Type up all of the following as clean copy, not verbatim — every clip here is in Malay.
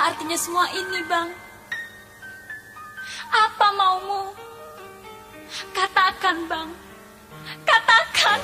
artinya semua ini, Bang? Apa maumu? Katakan, Bang. Katakan.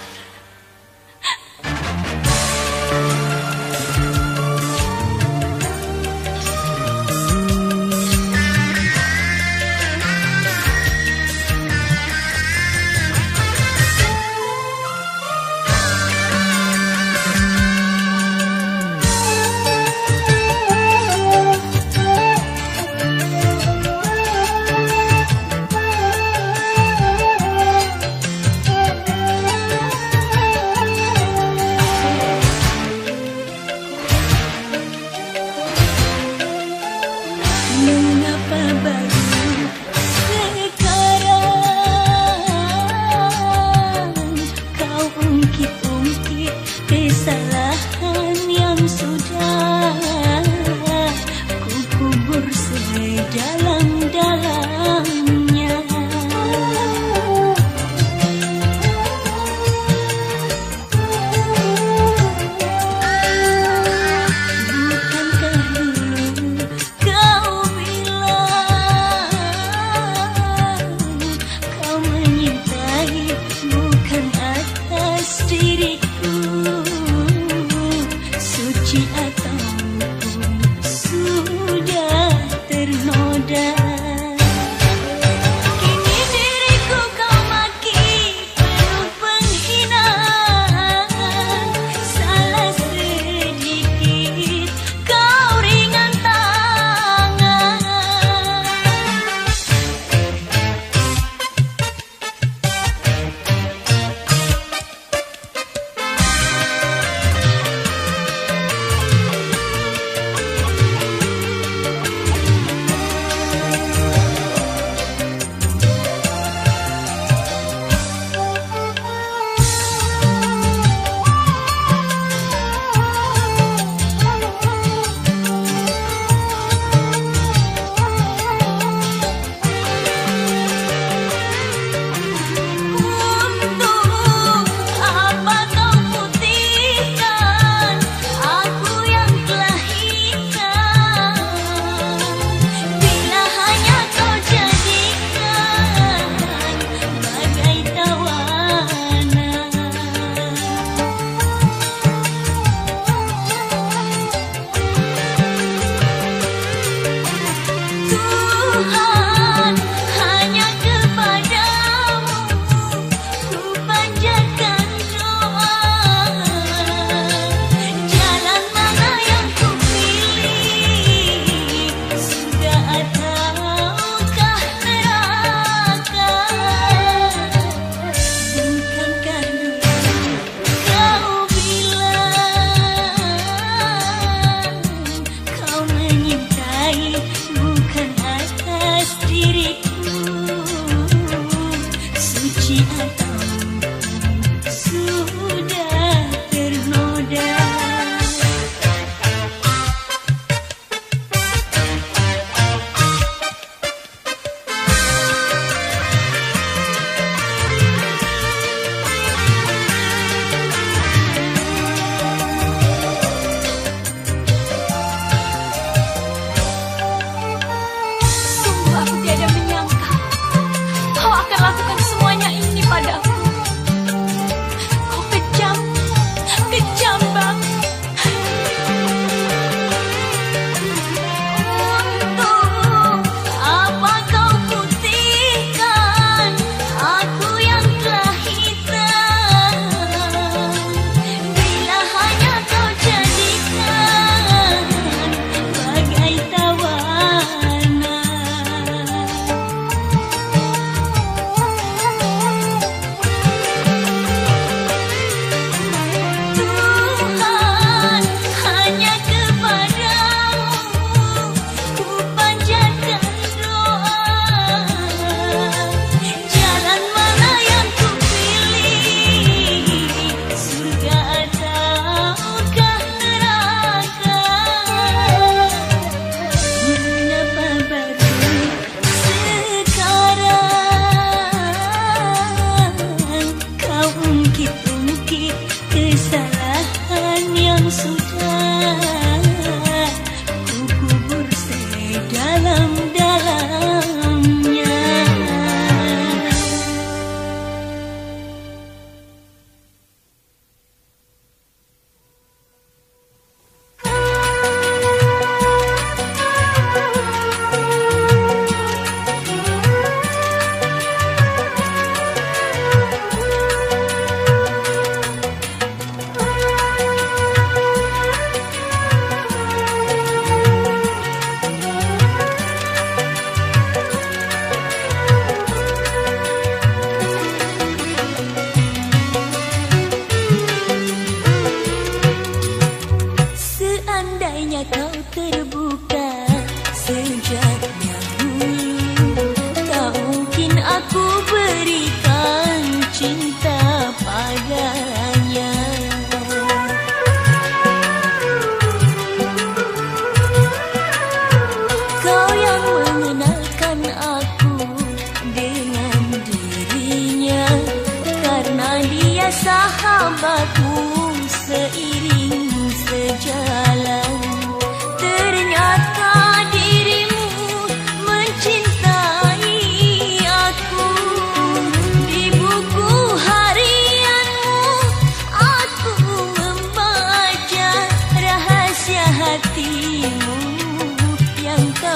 sahabatmu seiring sejalan. Ternyata dirimu mencintai aku. Di buku harianmu aku membaca rahasia hatimu yang kau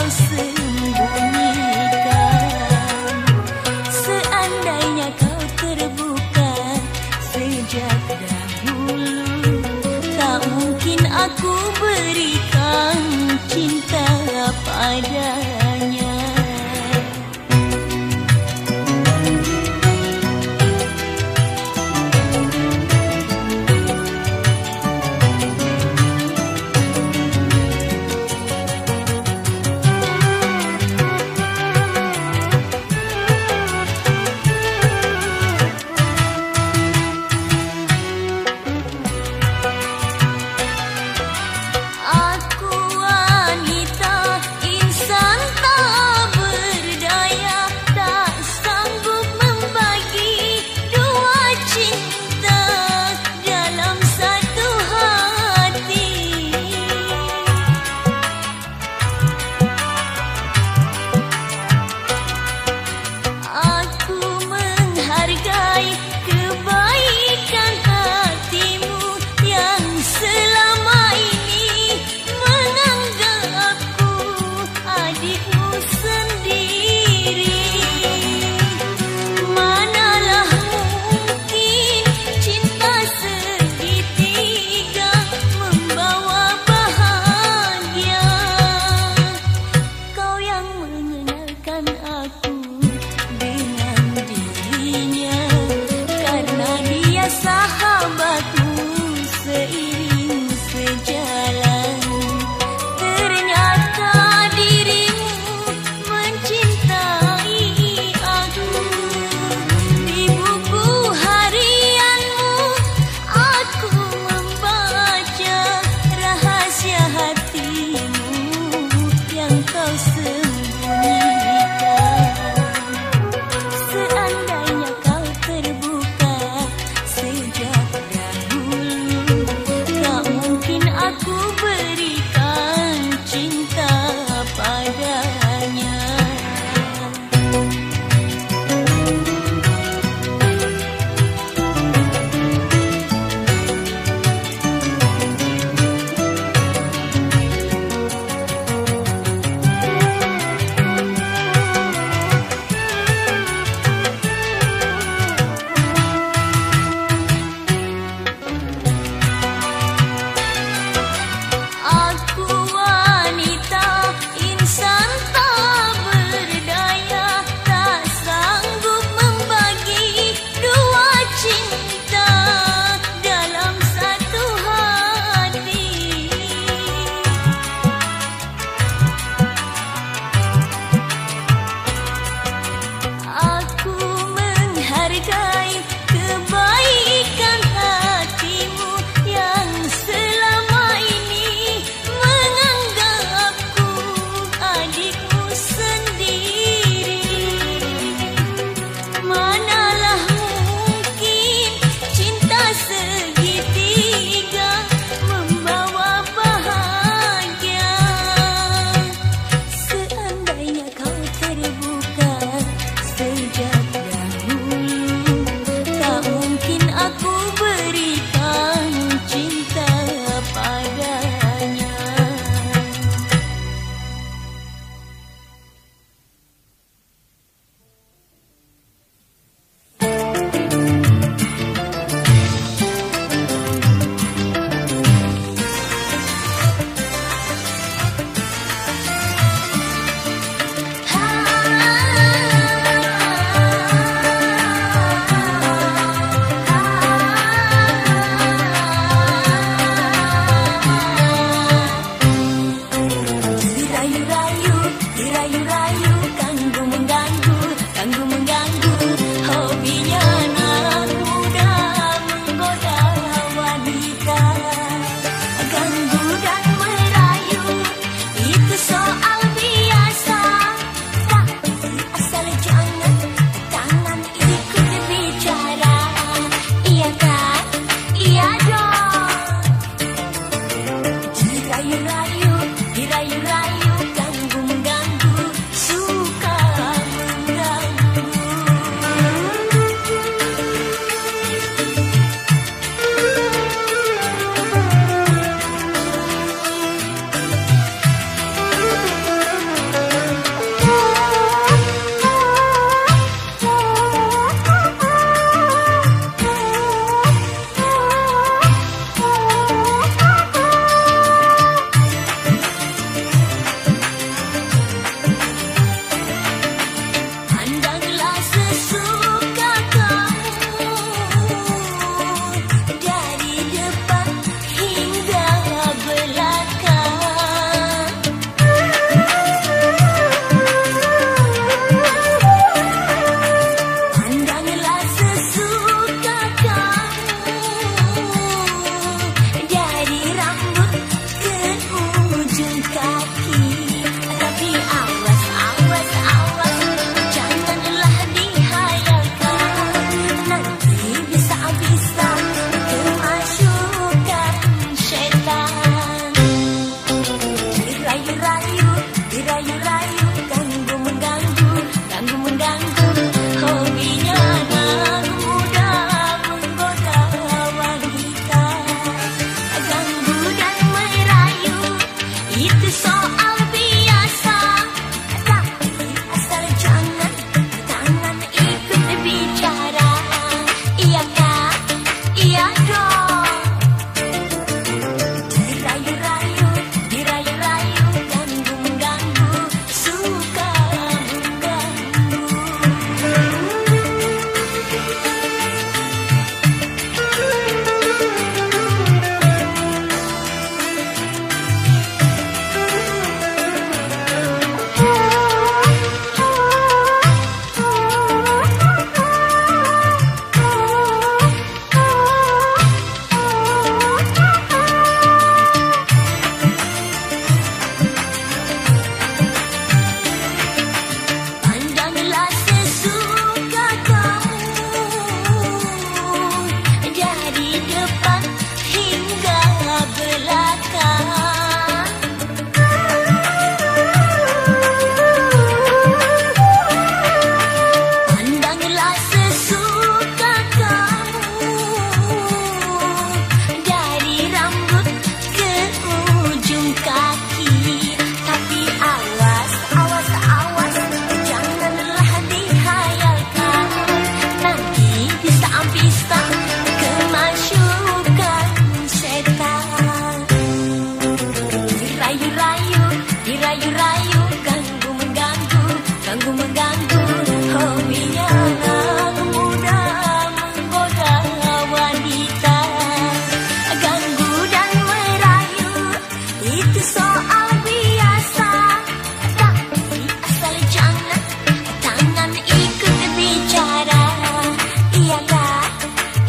sembunyikan. Seandainya kau terbuka sejak dahulu, tak mungkin aku berikan cinta padanya. Aku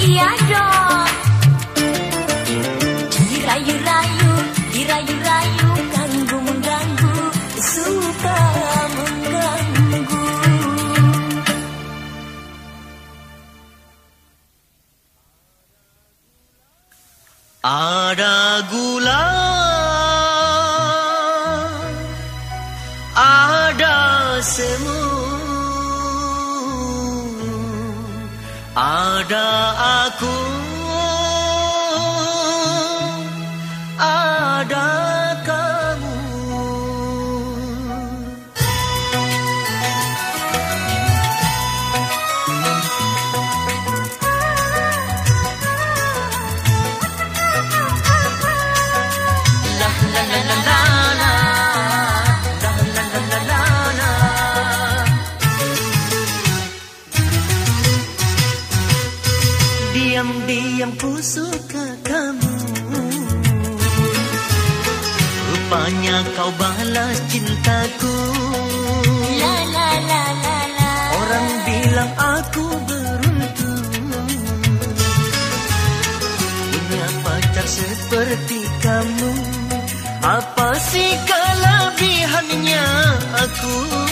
tiada. Dirayu-rayu, dirayu-rayu, ganggu-mengganggu, suka mengganggu. Ada gula, ada semu, ada aku, ada kamu. La la la la la la, la la la la la la. Diam-diam ku suka kamu, rupanya kau balas cintaku. La la la la la. Orang bilang aku beruntung punya pacar seperti kamu. Apa sih kelebihannya aku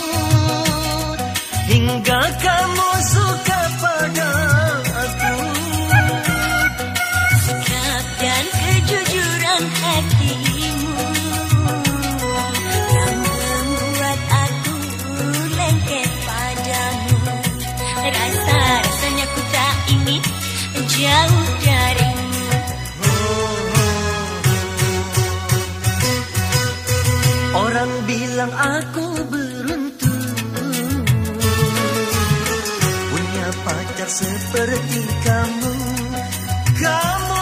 hingga kamu suka pada aku? Sikap dan kejujuran hatimu yang membuat aku lengket padamu. Rasa-rasanya ku tak ingin jauh darimu. Orang bilang aku beruntung punya pacar seperti kamu. Kamu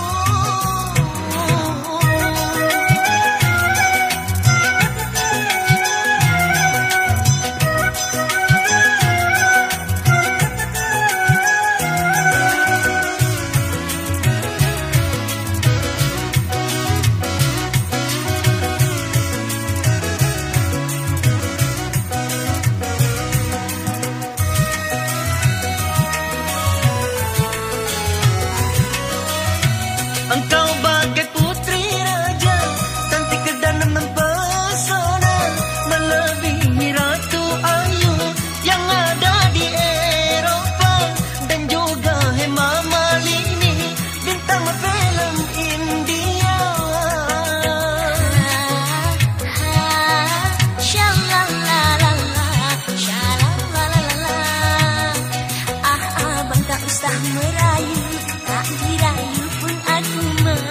engkau bagai putri raja, cantik dan mempesona, melebihi ratu ayu yang ada di Eropa, dan juga Hema Malini, bintang film India. Shalalalala, shalalalala. Abang tak usah merayu, tak dirayu pun aku mau.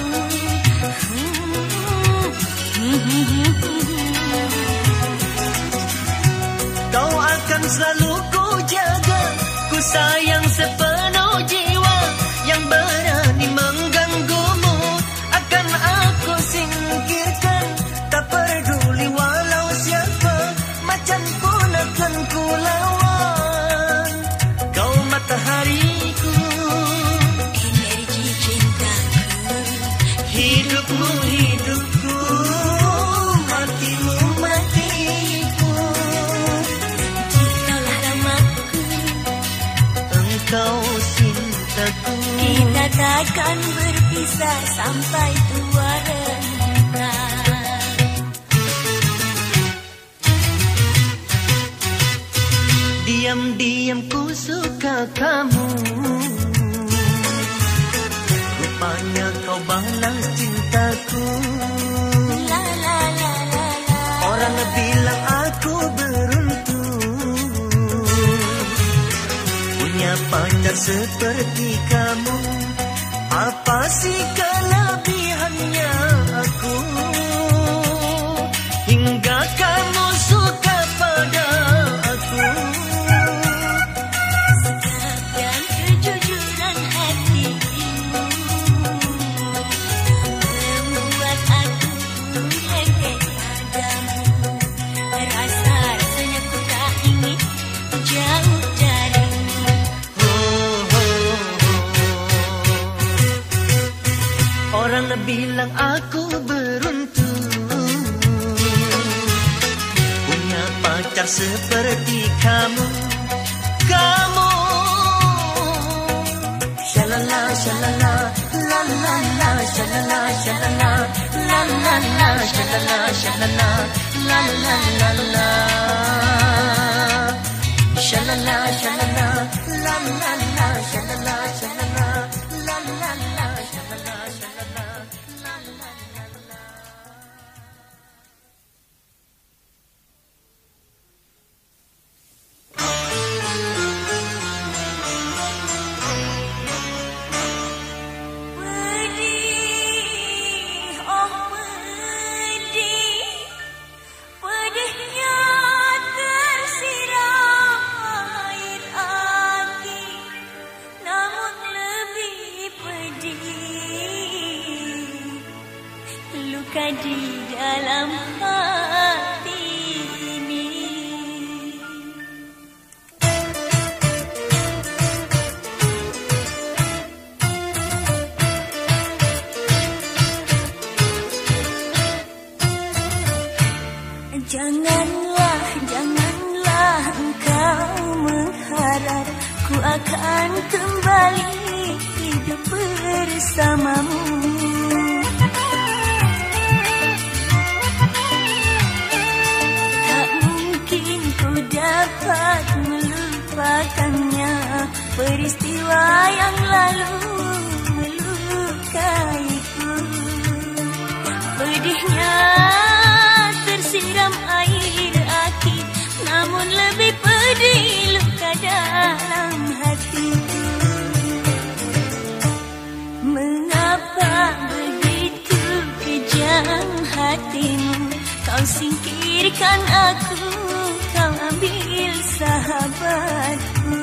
Kau akan selalu ku jaga, ku sayang sepenuh jiwa. Yang berani mengganggumu akan aku singkirkan. Tak peduli walau siapa, macan pun akan ku lawan. Kau matahariku, Energi cintaku, hidupmu hidupku, matimu matiku. jikalau rahmatku, Engkau cintaku. kita takkan berpisah sampai tua renta. Diam-diam ku suka kamu, rupanya kau balas cintaku. La la la la la. Orang bilang aku beruntung punya pacar seperti kamu. Apa sih kelebihannya aku hingga kamu suka pada aku? Dan kejujuran hatimu membuat aku lengket padamu. Rasa-rasanya ku tak ingin jauh darimu. Orang bilang aku beruntung punya pacar seperti kamu. Kamu shalala, la la la, shalala, shalala, la la la, shalala, shalala, la la la la, shalala, shalala, la la la, shalala, shalala, la la la, shalala, shalala, la la la. Di dalam hati ini janganlah engkau mengharap ku akan kembali hidup bersamamu. Dapat melupakannya, peristiwa yang lalu melukaiku. Pedihnya tersiram air aki, namun lebih pedih luka dalam hatiku. Mengapa begitu kejam hatimu, kau singkirkan aku, kau ambil sahabatku.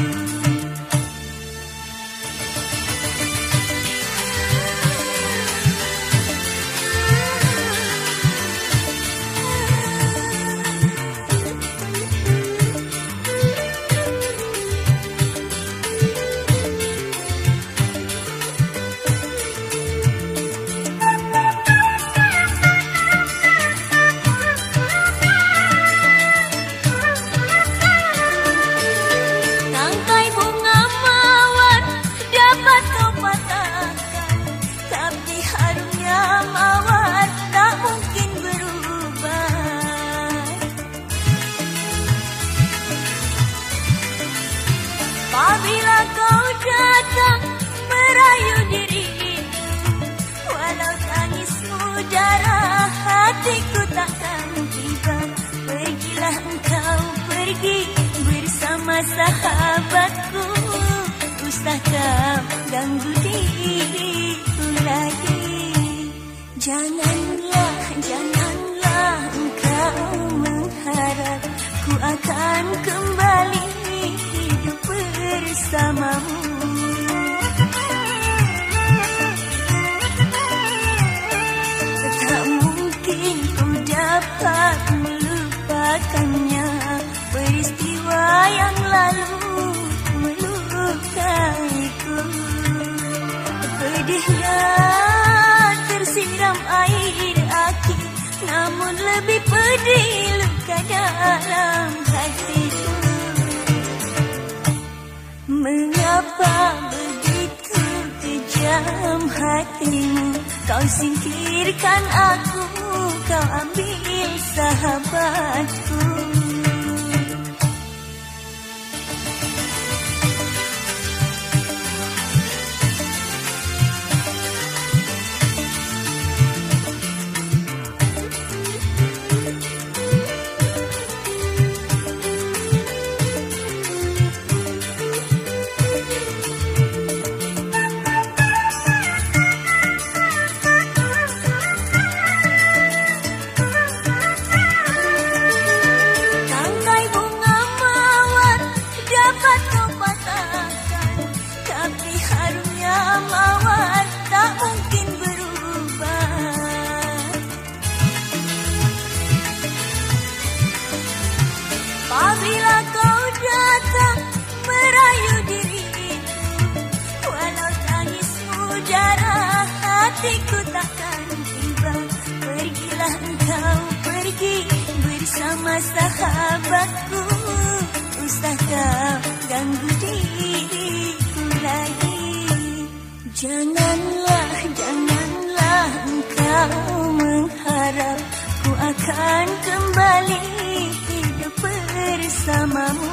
Apabila kau datang merayu diriku, walau tangismu darah hatiku takkan tiba. Pergilah engkau pergi bersama sahabatku, usah kau ganggu diriku lagi. Janganlah engkau mengharap ku akan kembali hidup bersamamu. Tak mungkin ku dapat melupakannya, peristiwa yang lalu melukaiku. Pedihnya tersiram air aki, namun lebih pedih luka dalam hatiku. Mengapa begitu kejam hatimu, kau singkirkan aku, kau ambil sahabatku. Apabila kau datang merayu diriku, walau tangismu darah hatiku takkan tiba. Pergilah engkau pergi bersama sahabatku, usah kau ganggu diriku lagi. Janganlah, janganlah engkau mengharap ku akan kembali hidup bersamamu.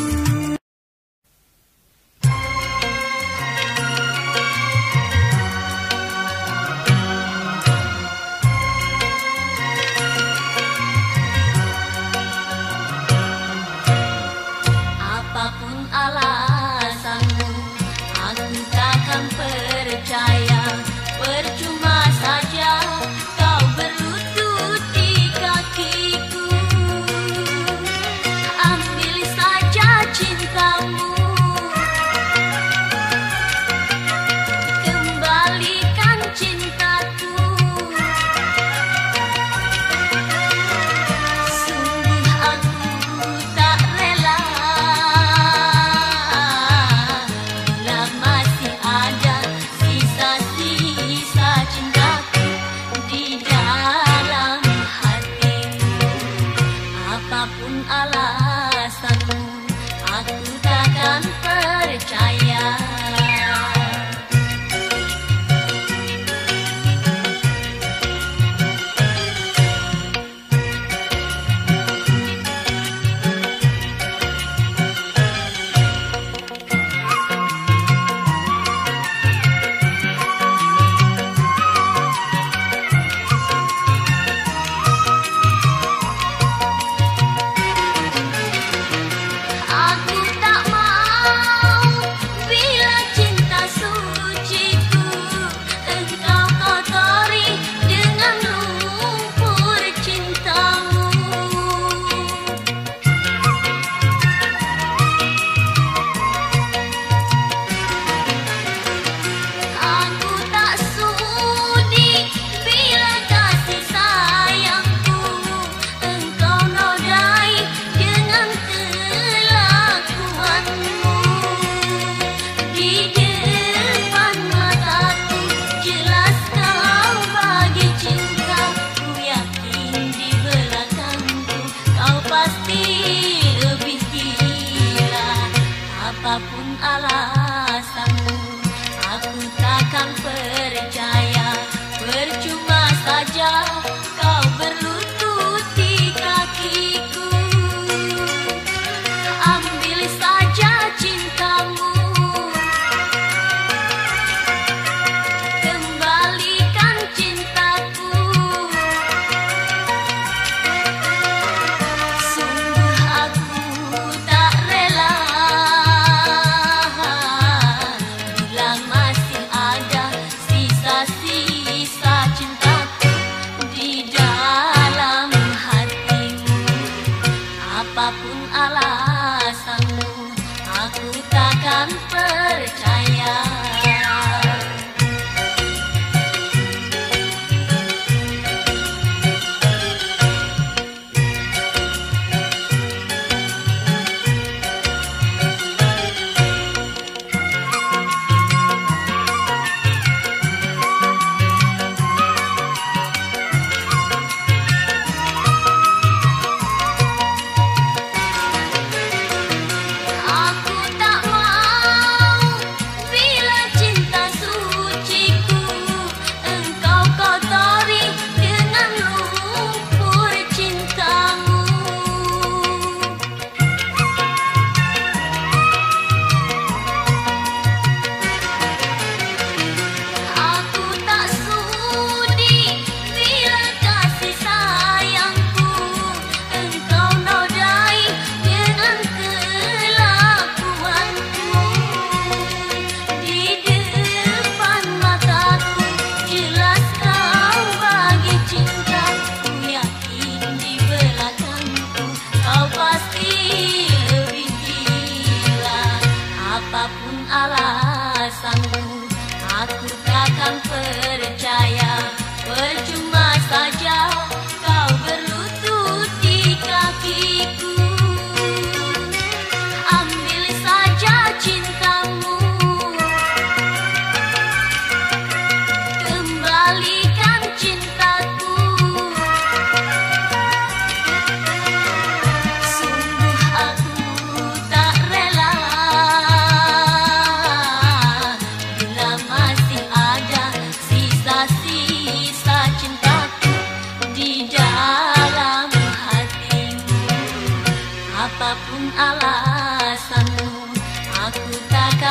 Apapun alasanmu, aku takkan percaya. Percuma saja kau berlutut di kakiku. Ambil saja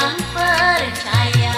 dan percaya.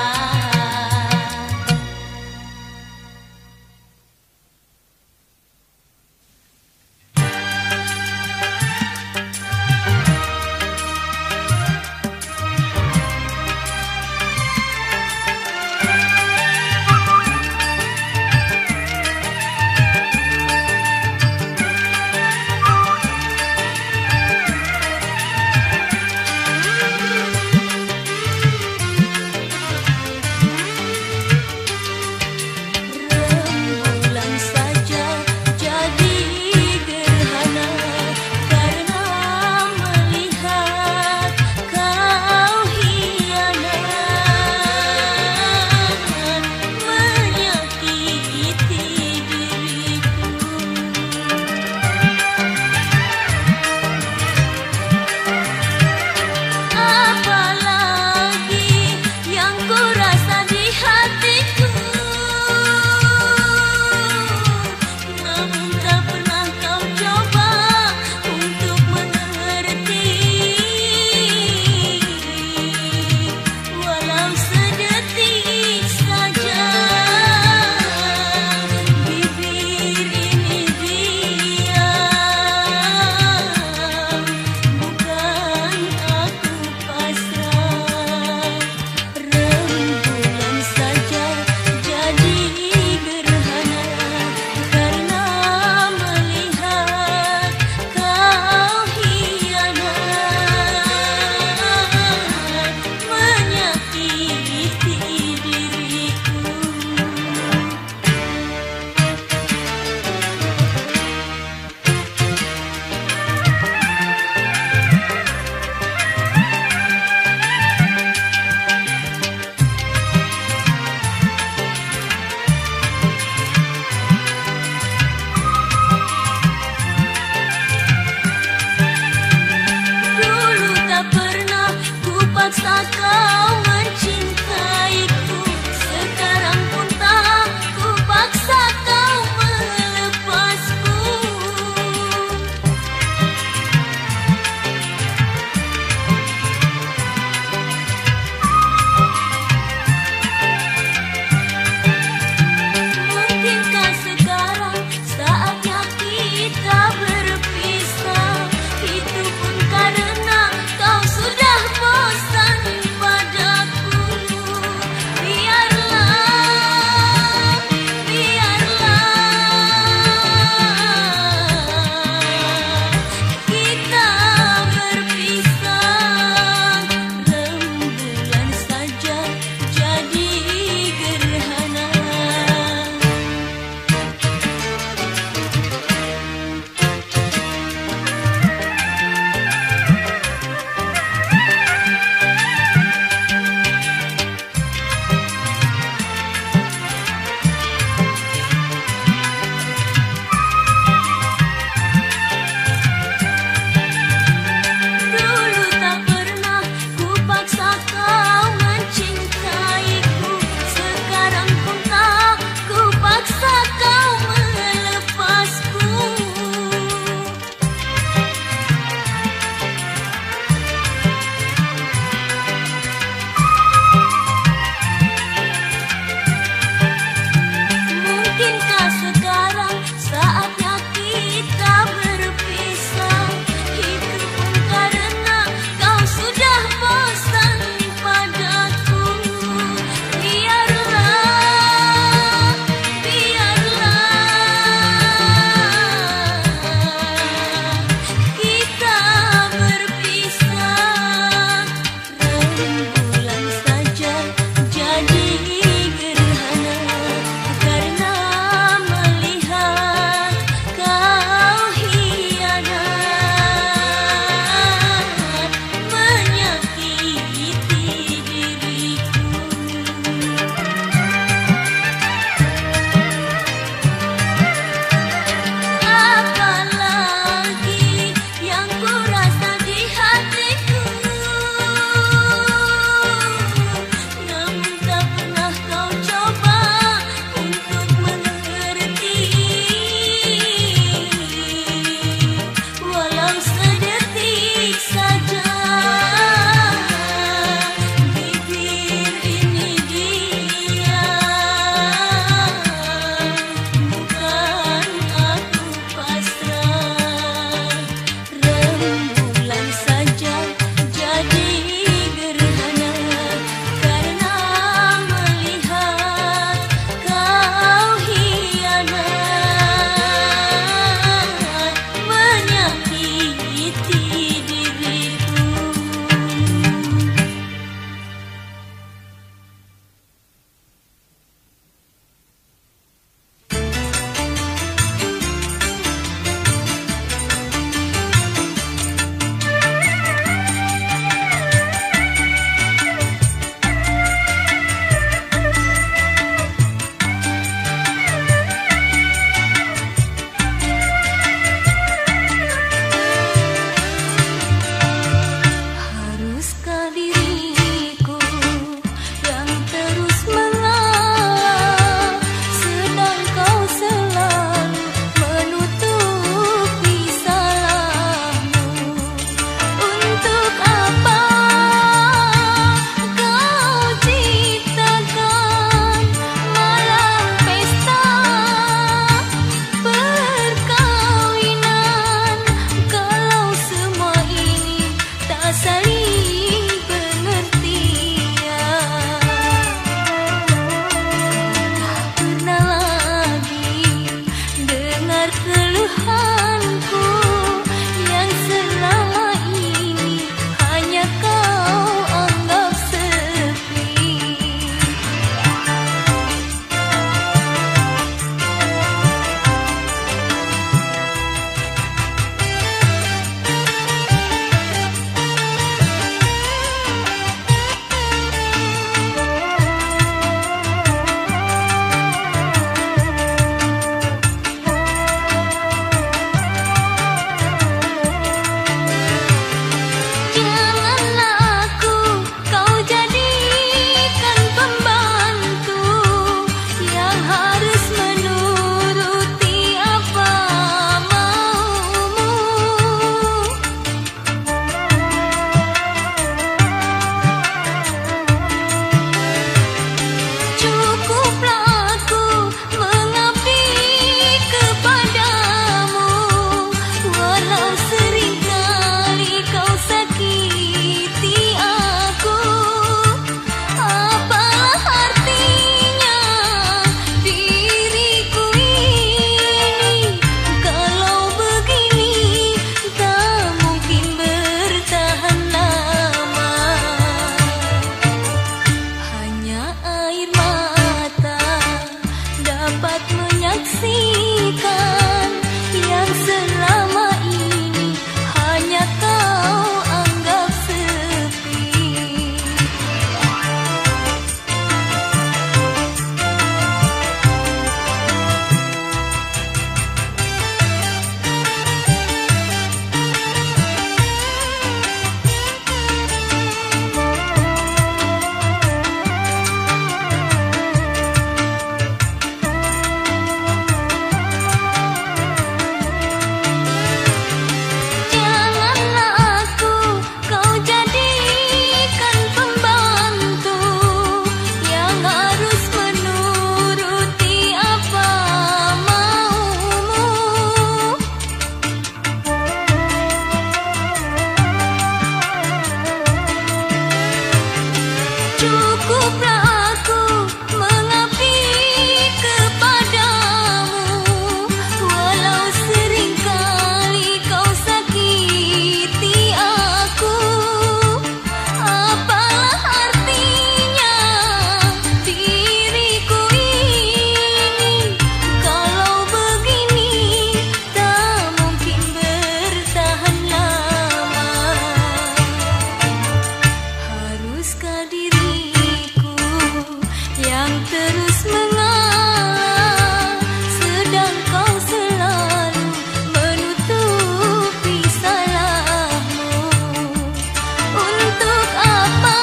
terus mengalah, sedang kau selalu menutupi salahmu. Untuk apa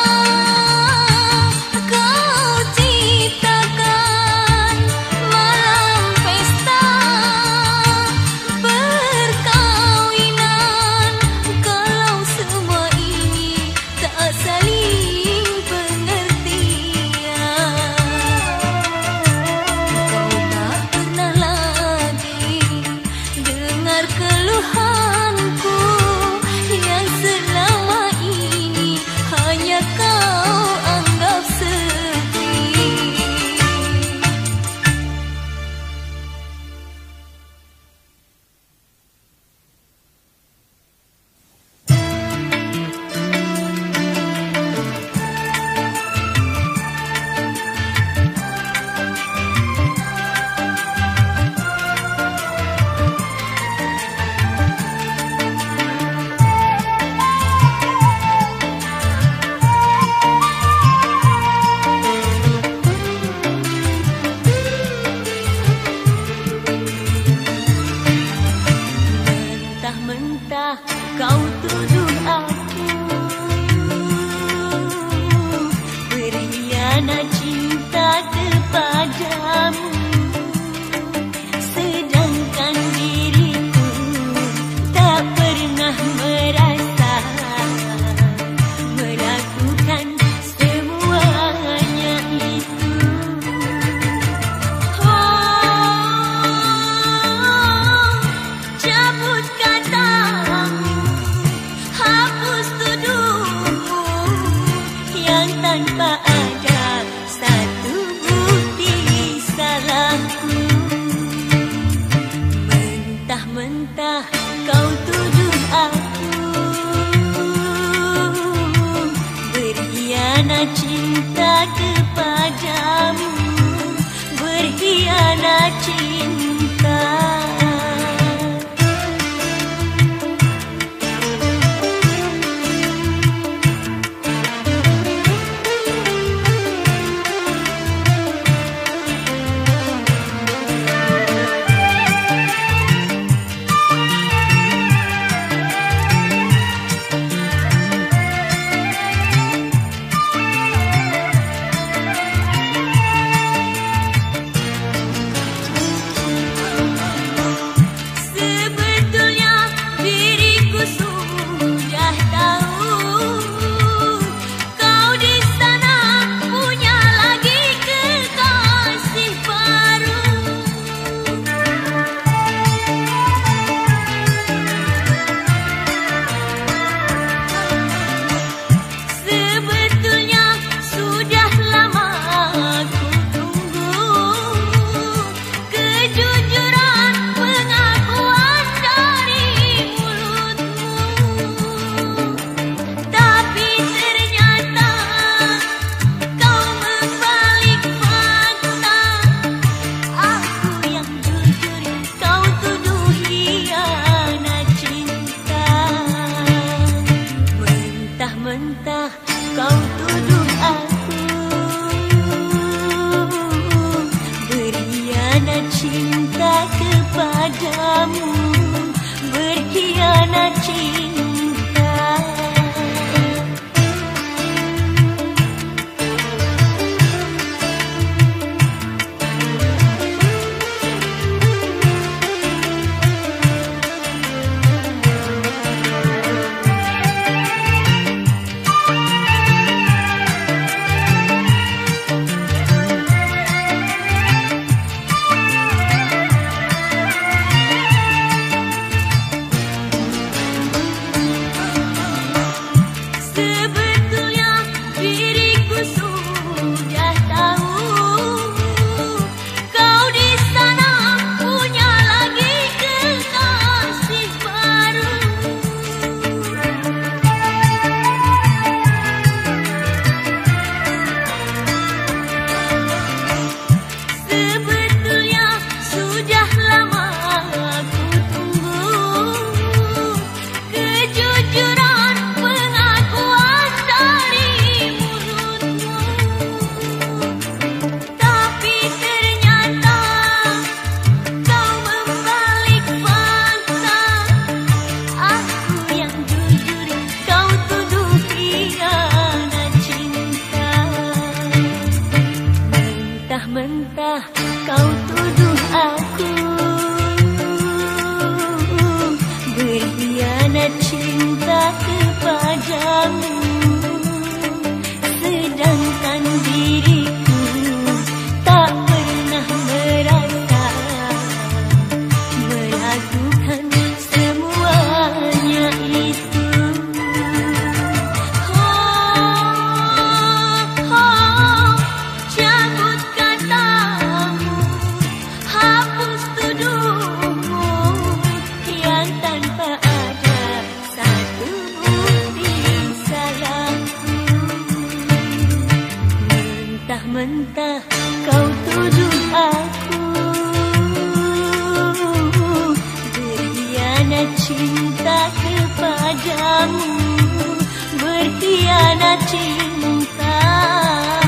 kau ciptakan malam pesta perkawinan, kalau semua ini tak saling pengertian? Kau tak pernah lagi dengar keluhanku yang selama ini hanya kau anggap sepi. Mentah-mentah kau tuduh aku berkhianat cinta kepadamu, sedangkan diriku tak pernah merasa melakukan semuanya itu. Cabut katamu, hapus tuduhmu yang tanpa ada satu bukti salahku. Mentah-mentah kau tuduh aku berkhianat cinta kepadamu, berkhianat cinta. Mentah-mentah kau tuduh aku berkhianat cinta kepadamu, sedangkan diriku tak pernah merasa melakukan semuanya itu. Cabut katamu, hapus tuduhmu yang tanpa ada satu bukti salahku. Mentah-mentah kau tuduh aku berkhianat cinta kepadamu, berkhianat cinta.